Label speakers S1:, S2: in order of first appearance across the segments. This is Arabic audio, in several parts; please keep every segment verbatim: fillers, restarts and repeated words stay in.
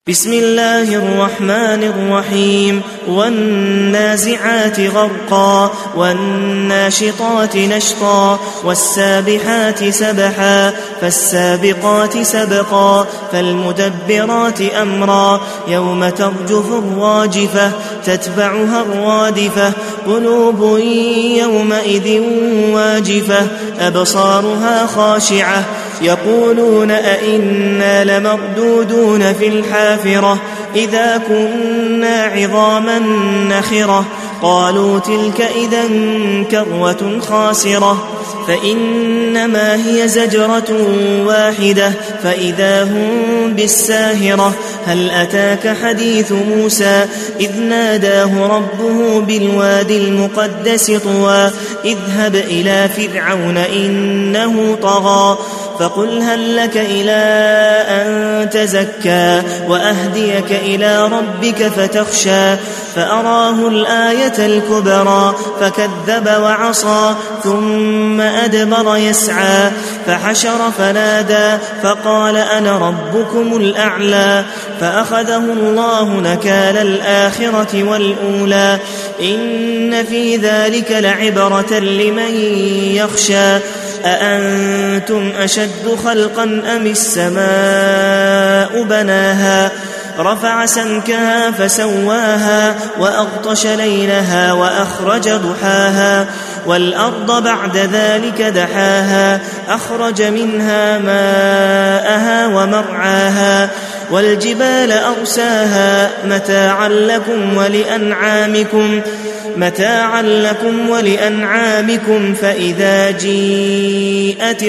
S1: بسم الله الرحمن الرحيم والنازعات غرقا والناشطات نشطا والسابحات سبحا فالسابقات سبقا فالمدبرات أمرا يوم ترجف الراجفة تتبعها الرادفة قلوب يومئذ واجفة أبصارها خاشعة يقولون أئنا لمردودون في الحافرة إذا كنا عظاما نخرة قالوا تلك إذا كروة خاسرة فإنما هي زجرة واحدة فإذا هم بالساهرة هل أتاك حديث موسى إذ ناداه ربه بالوادي المقدس طوى اذهب إلى فرعون إنه طغى فقل هل لك إلى أن تزكى وأهديك إلى ربك فتخشى فأراه الآية الكبرى فكذب وعصى ثم أدبر يسعى فحشر فنادى فقال أنا ربكم الأعلى فأخذه الله نكال الآخرة والأولى إن في ذلك لعبرة لمن يخشى أأنتم أشد خلقا أم السماء بناها رفع سمكها فسواها وأغطش ليلها وأخرج ضحاها والأرض بعد ذلك دحاها أخرج منها ماءها ومرعاها والجبال أرساها متاعا لكم ولأنعامكم متاعا لكم ولأنعامكم فإذا جيءت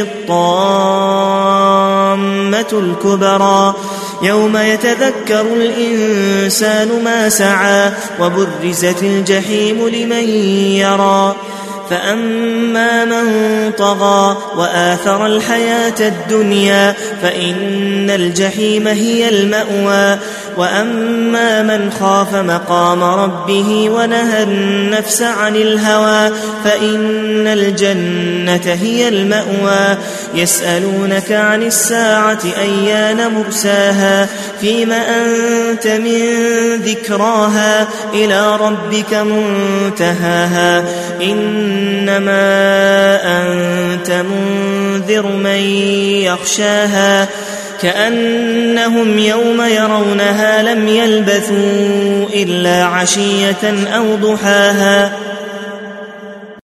S1: الطامة الكبرى يوم يتذكر الإنسان ما سعى وبرزت الجحيم لمن يرى فأما من طغى وآثر الحياة الدنيا فإن الجحيم هي المأوى وأما من خاف مقام ربه ونهى النفس عن الهوى فإن الجنة هي المأوى يسألونك عن الساعة أيان مرساها فيما أنت من ذكراها إلى ربك منتهاها إنما أنت منذر من يخشاها كأنهم يوم يرونها لم يلبثوا إلا عشية أو ضحاها.